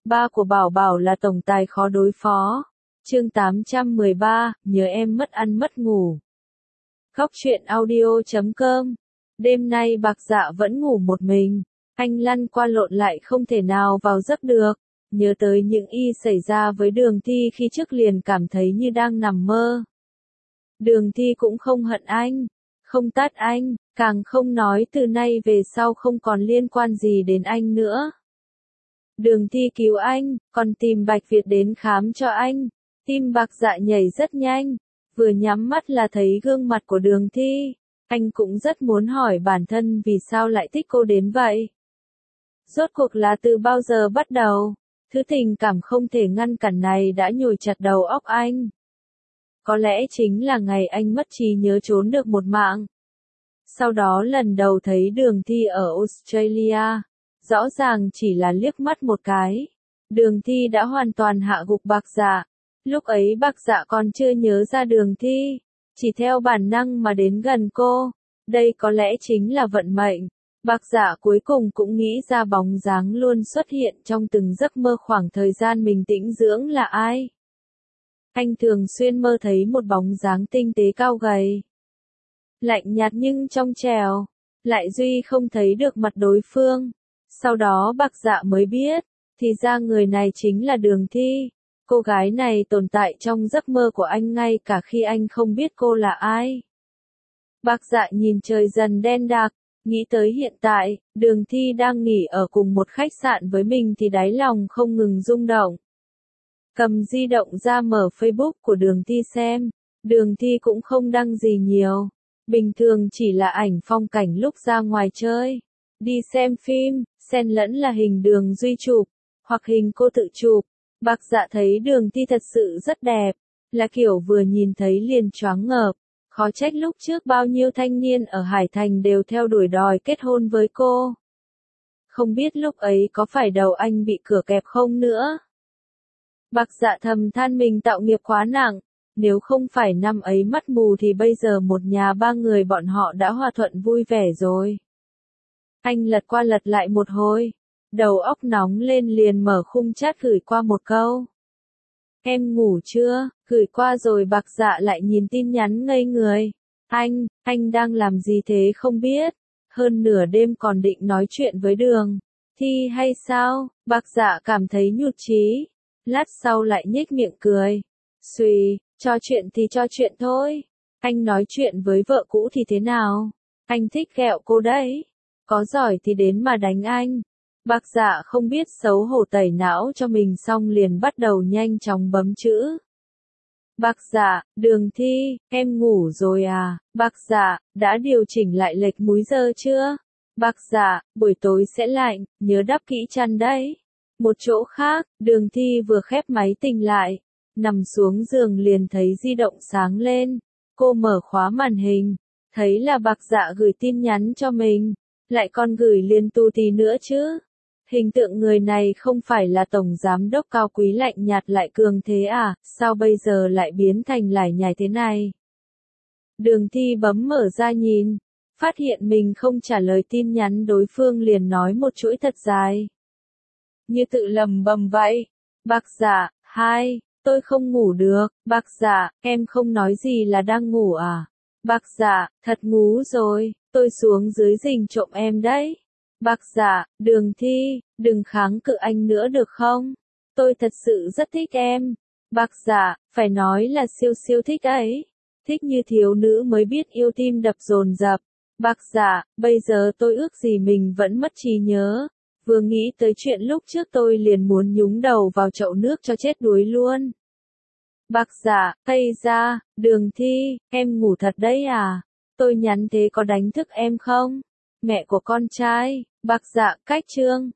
Ba của Bảo Bảo là tổng tài khó đối phó. Chương 813, nhớ em mất ăn mất ngủ. Khóc chuyện audio.com. Đêm nay Bạc Dạ vẫn ngủ một mình, anh lăn qua lộn lại không thể nào vào giấc được. Nhớ tới những xảy ra với Đường Thi khi trước liền cảm thấy như đang nằm mơ. Đường Thi cũng không hận anh, không tát anh, càng không nói từ nay về sau không còn liên quan gì đến anh nữa. Đường Thi cứu anh, còn tìm Bạch Việt đến khám cho anh. Tim Bạc Dạ nhảy rất nhanh, vừa nhắm mắt là thấy gương mặt của Đường Thi. Anh cũng rất muốn hỏi bản thân vì sao lại thích cô đến vậy. Rốt cuộc là từ bao giờ bắt đầu, thứ tình cảm không thể ngăn cản này đã nhồi chặt đầu óc anh. Có lẽ chính là ngày anh mất trí nhớ trốn được một mạng. Sau đó lần đầu thấy Đường Thi ở Australia, rõ ràng chỉ là liếc mắt một cái, Đường Thi đã hoàn toàn hạ gục Bạc Dạ. Lúc ấy Bạc Dạ còn chưa nhớ ra Đường Thi, chỉ theo bản năng mà đến gần cô. Đây có lẽ chính là vận mệnh. Bạc Dạ cuối cùng cũng nghĩ ra bóng dáng luôn xuất hiện trong từng giấc mơ khoảng thời gian mình tĩnh dưỡng là ai. Anh thường xuyên mơ thấy một bóng dáng tinh tế cao gầy, lạnh nhạt nhưng trong trẻo, lại duy không thấy được mặt đối phương. Sau đó Bạc Dạ mới biết, thì ra người này chính là Đường Thi. Cô gái này tồn tại trong giấc mơ của anh ngay cả khi anh không biết cô là ai. Bạc Dạ nhìn trời dần đen đặc, nghĩ tới hiện tại, Đường Thi đang nghỉ ở cùng một khách sạn với mình thì đáy lòng không ngừng rung động. Cầm di động ra mở Facebook của Đường Thi xem, Đường Thi cũng không đăng gì nhiều. Bình thường chỉ là ảnh phong cảnh lúc ra ngoài chơi, đi xem phim, xen lẫn là hình Đường Duy chụp, hoặc hình cô tự chụp. Bạc Dạ thấy Đường Thi thật sự rất đẹp, là kiểu vừa nhìn thấy liền choáng ngợp. Khó trách lúc trước bao nhiêu thanh niên ở Hải Thành đều theo đuổi đòi kết hôn với cô. Không biết lúc ấy có phải đầu anh bị cửa kẹp không nữa. Bạc Dạ thầm than mình tạo nghiệp quá nặng, nếu không phải năm ấy mắt mù thì bây giờ một nhà ba người bọn họ đã hòa thuận vui vẻ rồi. Anh lật qua lật lại một hồi, đầu óc nóng lên liền mở khung chat gửi qua một câu. Em ngủ chưa? Gửi qua rồi Bạc Dạ lại nhìn tin nhắn ngây người. Anh đang làm gì thế không biết? Hơn nửa đêm còn định nói chuyện với Đường Thi hay sao? Bạc Dạ cảm thấy nhụt chí. Lát sau lại nhếch miệng cười. Xùi, cho chuyện thì cho chuyện thôi. Anh nói chuyện với vợ cũ thì thế nào? Anh thích ghẹo cô đấy. Có giỏi thì đến mà đánh anh. Bạc Dạ không biết xấu hổ tẩy não cho mình xong liền bắt đầu nhanh chóng bấm chữ. Bạc Dạ, Đường Thi, em ngủ rồi à? Bạc Dạ, đã điều chỉnh lại lệch múi giờ chưa? Bạc Dạ, buổi tối sẽ lạnh, nhớ đắp kỹ chăn đấy. Một chỗ khác, Đường Thi vừa khép máy tính lại, nằm xuống giường liền thấy di động sáng lên. Cô mở khóa màn hình, thấy là Bạc Dạ gửi tin nhắn cho mình, lại còn gửi liền tu tí nữa chứ. Hình tượng người này không phải là tổng giám đốc cao quý lạnh nhạt lại cường thế à, sao bây giờ lại biến thành lải nhải thế này? Đường Thi bấm mở ra nhìn, phát hiện mình không trả lời tin nhắn đối phương liền nói một chuỗi thật dài. Như tự lầm bầm vậy. Bạc Dạ, tôi không ngủ được. Bạc Dạ, em không nói gì là đang ngủ à? Bạc Dạ, thật ngủ rồi, tôi xuống dưới rình trộm em đấy. Bạc Dạ, Đường Thi, đừng kháng cự anh nữa được không? Tôi thật sự rất thích em. Bạc Dạ, phải nói là siêu siêu thích ấy. Thích như thiếu nữ mới biết yêu tim đập dồn dập. Bạc Dạ, bây giờ tôi ước gì mình vẫn mất trí nhớ. Vừa nghĩ tới chuyện lúc trước tôi liền muốn nhúng đầu vào chậu nước cho chết đuối luôn. Bạc Dạ, ây da, Đường Thi, em ngủ thật đấy à? Tôi nhắn thế có đánh thức em không? Mẹ của con trai, Bạc Dạ, cách chương.